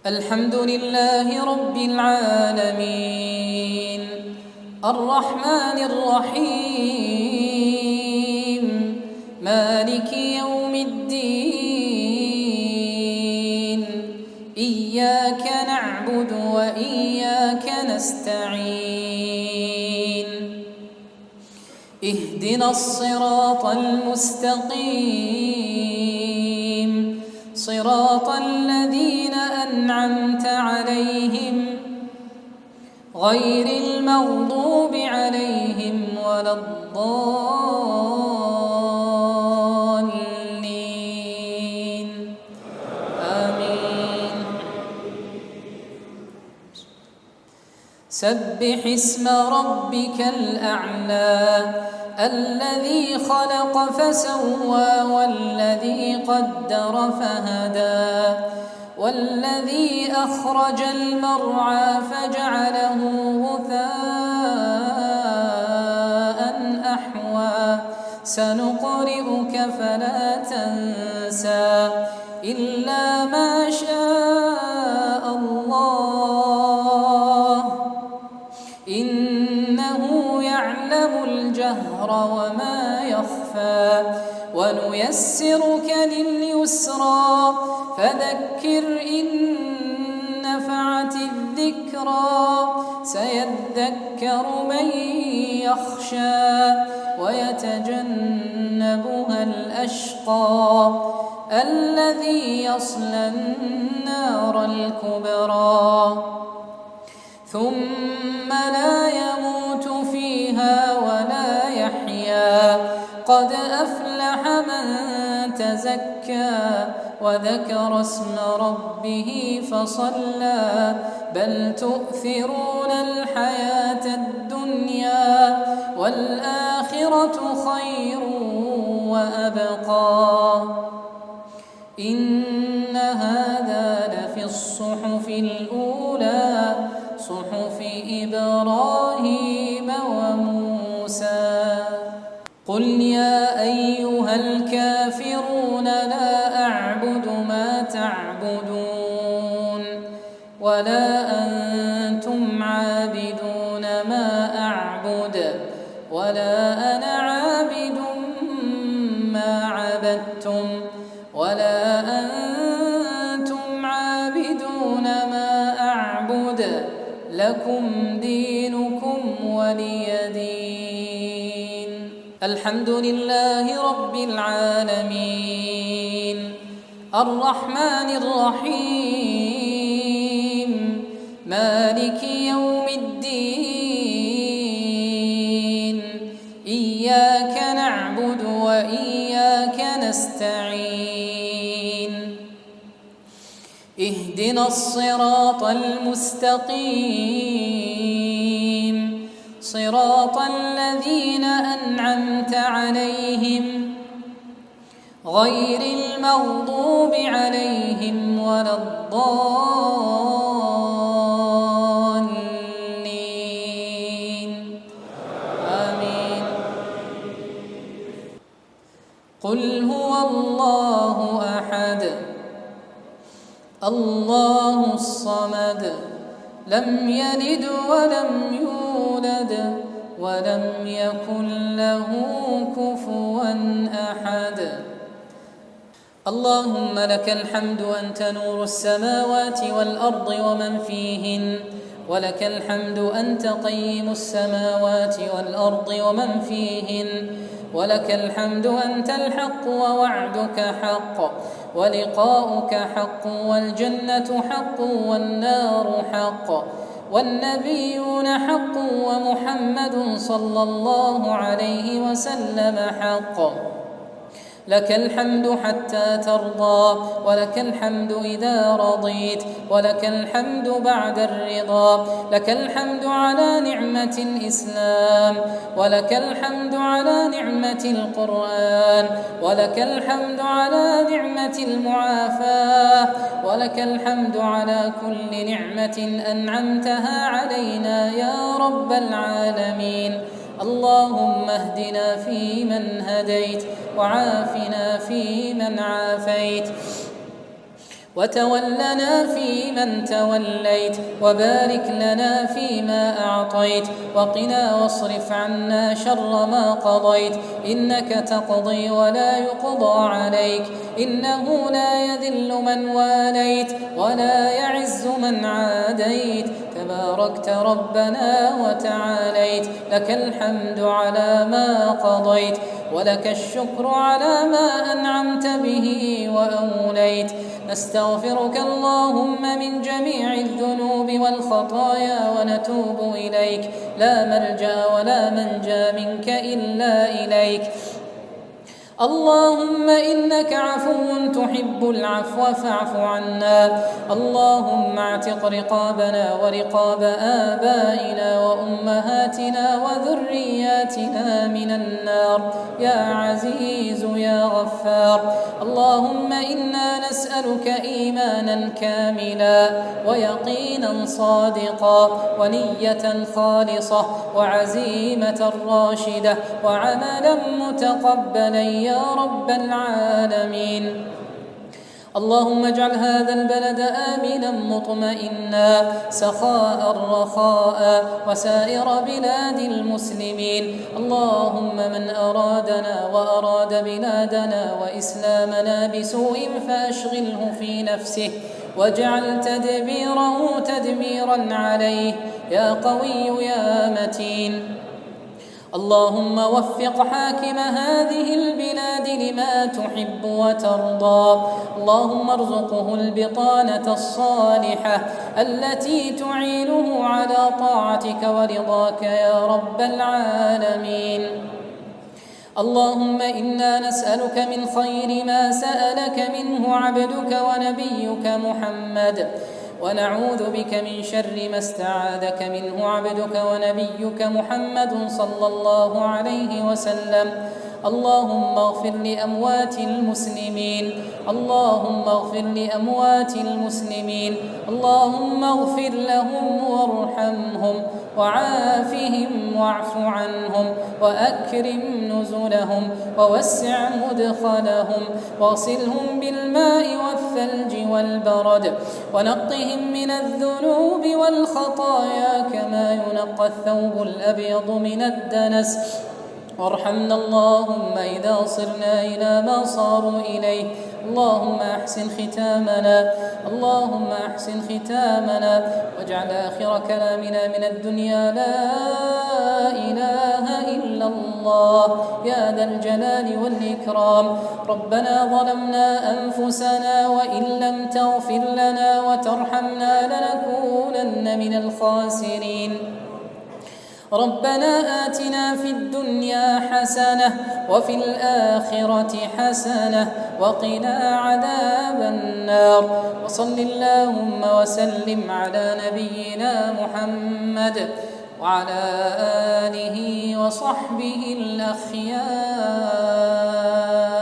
الحمد لله رب العالمين الرحمن الرحيم مالك يوم الدين إياك نعبد وإياك نستعين اهدنا الصراط المستقيم صراط الذين أنعمت عليهم غير المغضوب عليهم ولا الضالين آمين. سبح اسم ربك الأعلى الذي خلق فسوى والذي قدر فهدى والذي أخرج المرعى فجعله غثاء أحوى سنقرئك فلا تنسى إلا ما شاء الله إنه يعلم الجهر وما يخفى ونيسرك لليسرى فذكر إن نفعت الذكرى سيذكر من يخشى ويتجنبها الأشقى الذي يصلى النار الكبرى ثم لا يموت فيها ولا يحيا قد أفلح من تزكى وذكر اسم ربه فصلى بل تؤثرون الحياة الدنيا والآخرة خير وأبقى إن هذا لفي الصحف الأولى صحف إبراهيم وموسى قل يا أيها الكافرون لا أعبد ما تعبدون ولا أنتم عابدون ما أعبد ولا أنا عابد ما عبدتم ولا أنتم عابدون ما أعبد لكم دينكم ولي دين. الحمد لله رب العالمين الرحمن الرحيم مالك يوم الدين إياك نعبد وإياك نستعين اهدنا الصراط المستقيم صراط الذين أنعمت عليهم غير المغضوب عليهم ولا الضالين آمين. قل هو الله أحد الله الصمد لم يلد ولم يولد ولم يكن له كفوا أحد. اللهم لك الحمد أنت نور السماوات والأرض ومن فيهن ولك الحمد أنت قيم السماوات والأرض ومن فيهن ولك الحمد أنت الحق ووعدك حق ولقاؤك حق والجنة حق والنار حق والنبيون حق ومحمد صلى الله عليه وسلم حق. لك الحمد حتى ترضى ولك الحمد إذا رضيت ولك الحمد بعد الرضا. لك الحمد على نعمة الإسلام ولك الحمد على نعمة القرآن ولك الحمد على نعمة المعافاة ولك الحمد على كل نعمة أنعمتها علينا يا رب العالمين. اللهم اهدنا فيمن هديت وعافنا فيمن عافيت وتولنا فيمن توليت، وبارك لنا فيما أعطيت، وقنا واصرف عنا شر ما قضيت، إنك تقضي ولا يقضى عليك، إنه لا يذل من واليت ولا يعز من عاديت، تباركت ربنا وتعاليت، لك الحمد على ما قضيت، ولك الشكر على ما أنعمت به وأوليت. نستغفرك اللهم من جميع الذنوب والخطايا ونتوب إليك، لا ملجأ ولا منجى منك إلا إليك. اللهم إنك عفو تحب العفو فاعف عنا. اللهم اعتق رقابنا ورقاب آبائنا وأمهاتنا وذرياتنا من النار يا عزيز يا غفار. اللهم إنا نسألك إيمانا كاملا ويقينا صادقا ونية خالصة وعزيمة راشدة وعملا متقبلا يا رب العالمين. اللهم اجعل هذا البلد آمنا مطمئنا سخاء رخاء وسائر بلاد المسلمين. اللهم من أرادنا وأراد بلادنا وإسلامنا بسوء فأشغله في نفسه واجعل تدبيره تدميرا عليه يا قوي يا متين. اللهم وفق حاكم هذه البلاد لما تحب وترضى. اللهم ارزقه البطانة الصالحة التي تعينه على طاعتك ورضاك يا رب العالمين. اللهم إنا نسألك من خير ما سألك منه عبدك ونبيك محمد، ونعوذ بك من شر ما استعاذك منه عبدك ونبيك محمد صلى الله عليه وسلم. اللهم اغفر لأموات المسلمين، اللهم اغفر لأموات المسلمين، اللهم اغفر لهم وارحمهم وعافهم واعف عنهم وأكرم نزلهم ووسع مدخلهم واغسلهم بالماء والثلج والبرد ونقهم من الذنوب والخطايا كما ينقى الثوب الأبيض من الدنس. وارحمنا اللهم إذا صرنا إلى ما صاروا إليه. اللهم أحسن ختامنا، اللهم أحسن ختامنا، واجعل آخر كلامنا من الدنيا لا إله إلا الله يا ذا الجلال والإكرام. ربنا ظلمنا أنفسنا وإن لم تغفر لنا وترحمنا لنكونن من الخاسرين. ربنا آتنا في الدنيا حسنة وفي الآخرة حسنة وقنا عذاب النار. وصل اللهم وسلم على نبينا محمد وعلى آله وصحبه الأخيار.